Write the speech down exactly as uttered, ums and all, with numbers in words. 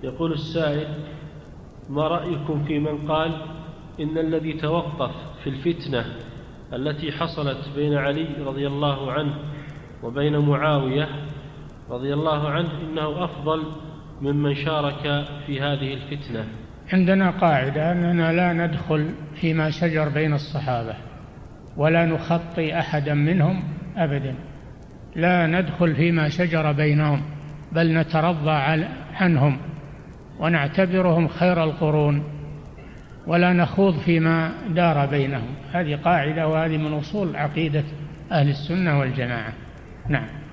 يقول السائل: ما رأيكم في من قال إن الذي توقف في الفتنة التي حصلت بين علي رضي الله عنه وبين معاوية رضي الله عنه إنه أفضل ممن شارك في هذه الفتنة؟ عندنا قاعدة أننا لا ندخل فيما شجر بين الصحابة ولا نخطي أحدا منهم أبدا، لا ندخل فيما شجر بينهم، بل نترضى عنهم ونعتبرهم خير القرون ولا نخوض فيما دار بينهم. هذه قاعدة، وهذه من أصول عقيدة أهل السنة والجماعة. نعم.